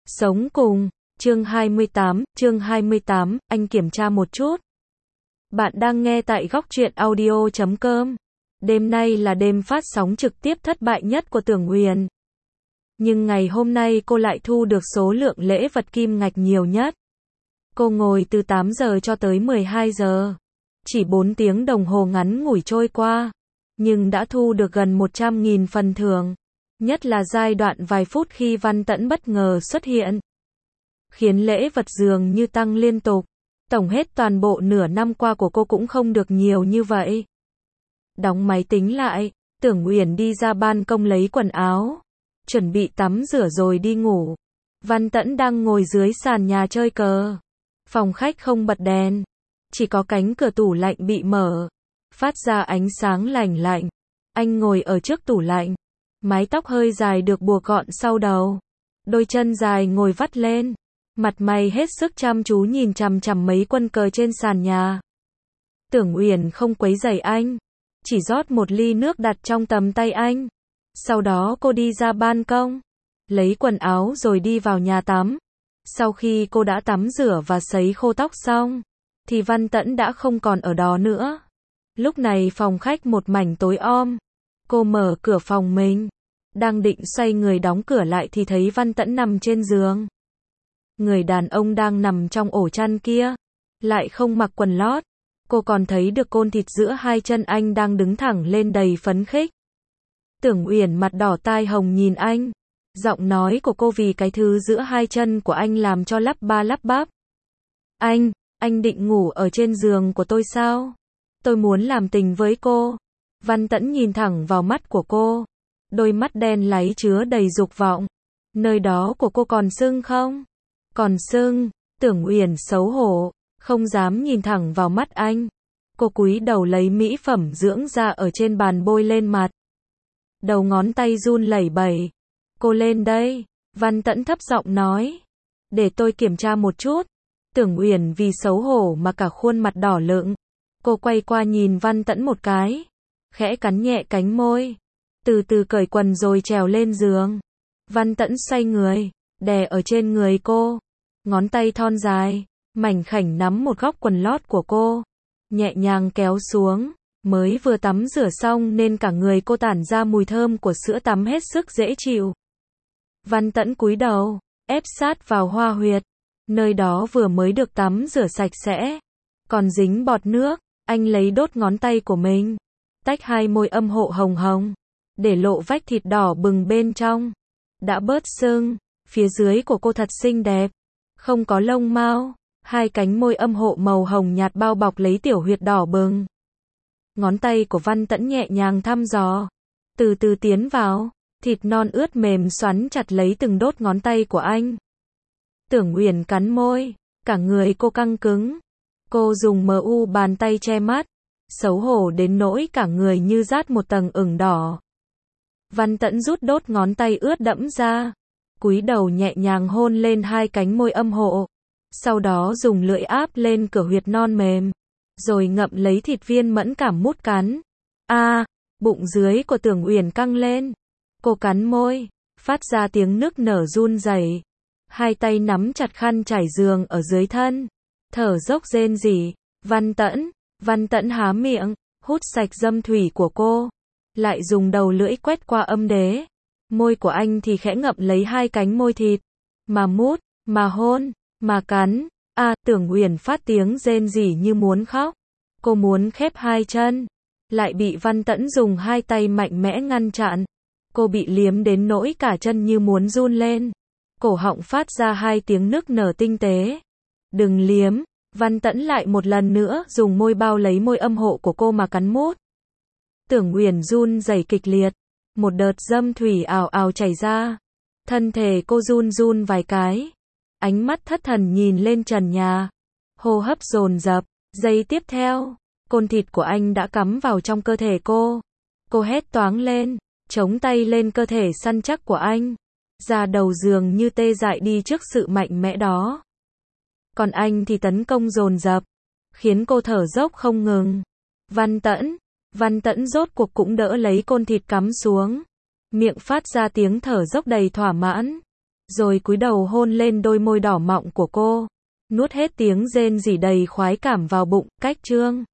Sống cùng, chương 28, anh kiểm tra một chút. Bạn đang nghe tại góc truyện audio.com. Đêm nay là đêm phát sóng trực tiếp thất bại nhất của Tưởng Uyển. Nhưng ngày hôm nay cô lại thu được số lượng lễ vật kim ngạch nhiều nhất. Cô ngồi từ 8 giờ cho tới 12 giờ. Chỉ 4 tiếng đồng hồ ngắn ngủi trôi qua. Nhưng đã thu được gần 100.000 phần thưởng. Nhất là giai đoạn vài phút khi Văn Tẫn bất ngờ xuất hiện. Khiến lễ vật dường như tăng liên tục. Tổng hết toàn bộ nửa năm qua của cô cũng không được nhiều như vậy. Đóng máy tính lại, Tưởng Uyển đi ra ban công lấy quần áo. Chuẩn bị tắm rửa rồi đi ngủ. Văn Tẫn đang ngồi dưới sàn nhà chơi cờ. Phòng khách không bật đèn. Chỉ có cánh cửa tủ lạnh bị mở. Phát ra ánh sáng lành lạnh. Anh ngồi ở trước tủ lạnh. Mái tóc hơi dài được buộc gọn sau đầu. Đôi chân dài ngồi vắt lên. Mặt mày hết sức chăm chú nhìn chằm chằm mấy quân cờ trên sàn nhà. Tưởng Uyển không quấy rầy anh. Chỉ rót một ly nước đặt trong tầm tay anh. Sau đó cô đi ra ban công. Lấy quần áo rồi đi vào nhà tắm. Sau khi cô đã tắm rửa và sấy khô tóc xong. Thì Văn Tẫn đã không còn ở đó nữa. Lúc này phòng khách một mảnh tối om. Cô mở cửa phòng mình. Đang định xoay người đóng cửa lại thì thấy Văn Tẫn nằm trên giường. Người đàn ông đang nằm trong ổ chăn kia. Lại không mặc quần lót. Cô còn thấy được côn thịt giữa hai chân anh đang đứng thẳng lên đầy phấn khích. Tưởng Uyển mặt đỏ tai hồng nhìn anh. Giọng nói của cô vì cái thứ giữa hai chân của anh làm cho lắp ba lắp bắp. Anh định ngủ ở trên giường của tôi sao? Tôi muốn làm tình với cô. Văn Tẫn nhìn thẳng vào mắt của cô. Đôi mắt đen láy chứa đầy dục vọng. Nơi đó của cô còn sưng không? Còn sưng. Tưởng Uyển xấu hổ, không dám nhìn thẳng vào mắt anh. Cô cúi đầu lấy mỹ phẩm dưỡng da ở trên bàn bôi lên mặt. Đầu ngón tay run lẩy bẩy. Cô lên đây. Văn Tẫn thấp giọng nói. Để tôi kiểm tra một chút. Tưởng Uyển vì xấu hổ mà cả khuôn mặt đỏ lựng. Cô quay qua nhìn Văn Tẫn một cái. Khẽ cắn nhẹ cánh môi. Từ từ cởi quần rồi trèo lên giường. Văn Tẫn xoay người, đè ở trên người cô. Ngón tay thon dài, mảnh khảnh nắm một góc quần lót của cô. Nhẹ nhàng kéo xuống. Mới vừa tắm rửa xong nên cả người cô tản ra mùi thơm của sữa tắm hết sức dễ chịu. Văn Tẫn cúi đầu, ép sát vào hoa huyệt. Nơi đó vừa mới được tắm rửa sạch sẽ. Còn dính bọt nước, anh lấy đốt ngón tay của mình. Tách hai môi âm hộ hồng hồng. Để lộ vách thịt đỏ bừng bên trong. Đã bớt sưng. Phía dưới của cô thật xinh đẹp. Không có lông mao. Hai cánh môi âm hộ màu hồng nhạt bao bọc lấy tiểu huyệt đỏ bừng. Ngón tay của Văn Tẫn nhẹ nhàng thăm dò. Từ từ tiến vào. Thịt non ướt mềm xoắn chặt lấy từng đốt ngón tay của anh. Tưởng Uyển cắn môi. Cả người cô căng cứng. Cô dùng bàn tay che mắt. Xấu hổ đến nỗi cả người như rát một tầng ửng đỏ. Văn Tẫn rút đốt ngón tay ướt đẫm ra. Cúi đầu nhẹ nhàng hôn lên hai cánh môi âm hộ. Sau đó dùng lưỡi áp lên cửa huyệt non mềm. Rồi ngậm lấy thịt viên mẫn cảm mút cắn. Bụng dưới của Tưởng Uyển căng lên. Cô cắn môi. Phát ra tiếng nức nở run rẩy. Hai tay nắm chặt khăn trải giường ở dưới thân. Thở dốc rên rỉ. Văn Tẫn há miệng. Hút sạch dâm thủy của cô. Lại dùng đầu lưỡi quét qua âm đế. Môi của anh thì khẽ ngậm lấy hai cánh môi thịt. Mà mút, mà hôn, mà cắn. Tưởng Uyển phát tiếng rên rỉ như muốn khóc. Cô muốn khép hai chân. Lại bị Văn Tẫn dùng hai tay mạnh mẽ ngăn chặn. Cô bị liếm đến nỗi cả chân như muốn run lên. Cổ họng phát ra hai tiếng nức nở tinh tế. Đừng liếm. Văn Tẫn lại một lần nữa dùng môi bao lấy môi âm hộ của cô mà cắn mút. Tưởng Uyển run rẩy kịch liệt. Một đợt dâm thủy ào ào chảy ra. Thân thể cô run run vài cái. Ánh mắt thất thần nhìn lên trần nhà. Hô hấp dồn dập. Giây tiếp theo, côn thịt của anh đã cắm vào trong cơ thể cô. Cô hét toáng lên, chống tay lên cơ thể săn chắc của anh. Da đầu giường như tê dại đi trước sự mạnh mẽ đó. Còn anh thì tấn công dồn dập, khiến cô thở dốc không ngừng. Văn Tẫn rốt cuộc cũng đỡ lấy côn thịt cắm xuống. Miệng phát ra tiếng thở dốc đầy thỏa mãn. rồi cúi đầu hôn lên đôi môi đỏ mọng của cô. Nuốt hết tiếng rên rỉ đầy khoái cảm vào bụng, cách Trương